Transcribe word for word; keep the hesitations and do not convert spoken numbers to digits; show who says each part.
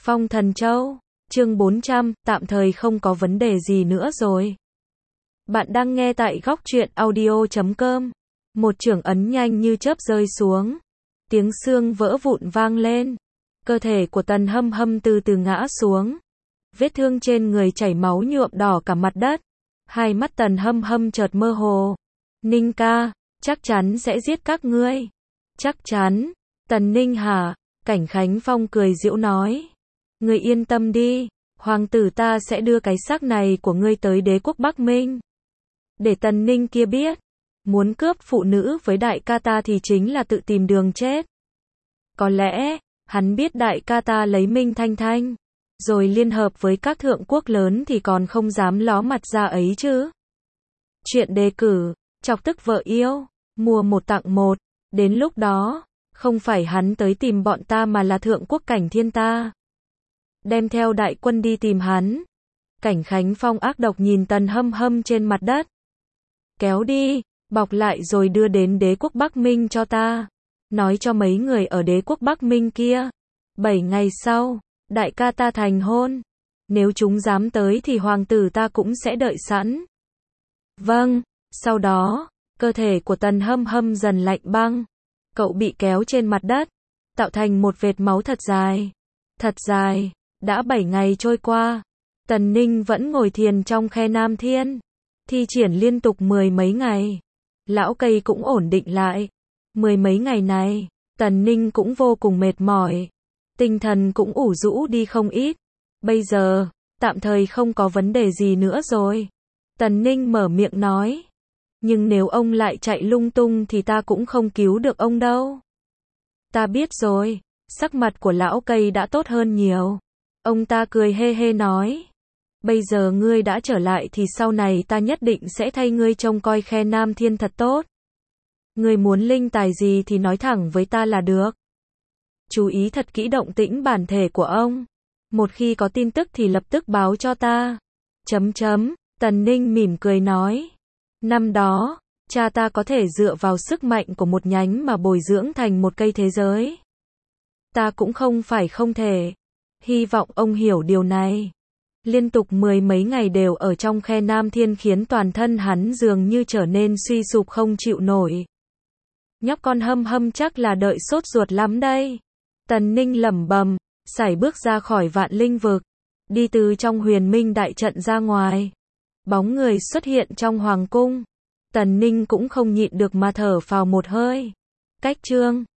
Speaker 1: Phong Thần Châu, chương bốn trăm, tạm thời không có vấn đề gì nữa rồi. Bạn đang nghe tại góc truyện audio chấm com. Một chưởng ấn nhanh như chớp rơi xuống. Tiếng xương vỡ vụn vang lên. Cơ thể của Tần Hâm Hâm từ từ ngã xuống. Vết thương trên người chảy máu nhuộm đỏ cả mặt đất. Hai mắt Tần Hâm Hâm chợt mơ hồ. Ninh ca, chắc chắn sẽ giết các ngươi. Chắc chắn. Tần Ninh hả? Cảnh Khánh Phong cười giễu nói. Ngươi yên tâm đi, hoàng tử ta sẽ đưa cái xác này của ngươi tới đế quốc Bắc Minh. Để Tần Ninh kia biết, muốn cướp phụ nữ với đại ca ta thì chính là tự tìm đường chết. Có lẽ, hắn biết đại ca ta lấy Minh Thanh Thanh, rồi liên hợp với các thượng quốc lớn thì còn không dám ló mặt ra ấy chứ. Chuyện đề cử, chọc tức vợ yêu, mua một tặng một, đến lúc đó, không phải hắn tới tìm bọn ta mà là thượng quốc Cảnh Thiên ta. Đem theo đại quân đi tìm hắn. Cảnh Khánh Phong ác độc nhìn Tần Hâm Hâm trên mặt đất. Kéo đi, bọc lại rồi đưa đến đế quốc Bắc Minh cho ta. Nói cho mấy người ở đế quốc Bắc Minh kia. Bảy ngày sau, đại ca ta thành hôn. Nếu chúng dám tới thì hoàng tử ta cũng sẽ đợi sẵn. Vâng, sau đó, cơ thể của Tần Hâm Hâm dần lạnh băng. Cậu bị kéo trên mặt đất, tạo thành một vệt máu thật dài. Thật dài. Đã bảy ngày trôi qua, Tần Ninh vẫn ngồi thiền trong khe Nam Thiên, thi triển liên tục mười mấy ngày. Lão cây cũng ổn định lại. Mười mấy ngày này, Tần Ninh cũng vô cùng mệt mỏi. Tinh thần cũng ủ rũ đi không ít. Bây giờ, tạm thời không có vấn đề gì nữa rồi. Tần Ninh mở miệng nói. Nhưng nếu ông lại chạy lung tung thì ta cũng không cứu được ông đâu. Ta biết rồi, sắc mặt của lão cây đã tốt hơn nhiều. Ông ta cười hê hê nói. Bây giờ ngươi đã trở lại thì sau này ta nhất định sẽ thay ngươi trông coi khe Nam Thiên thật tốt. Ngươi muốn linh tài gì thì nói thẳng với ta là được. Chú ý thật kỹ động tĩnh bản thể của ông. Một khi có tin tức thì lập tức báo cho ta. Chấm chấm, Tần Ninh mỉm cười nói. Năm đó, cha ta có thể dựa vào sức mạnh của một nhánh mà bồi dưỡng thành một cây thế giới. Ta cũng không phải không thể. Hy vọng ông hiểu điều này. Liên tục mười mấy ngày đều ở trong khe Nam Thiên khiến toàn thân hắn dường như trở nên suy sụp không chịu nổi. Nhóc con Hâm Hâm chắc là đợi sốt ruột lắm đây. Tần Ninh lẩm bẩm, sải bước ra khỏi Vạn Linh vực, đi từ trong Huyền Minh đại trận ra ngoài. Bóng người xuất hiện trong hoàng cung. Tần Ninh cũng không nhịn được mà thở phào một hơi. Cách chương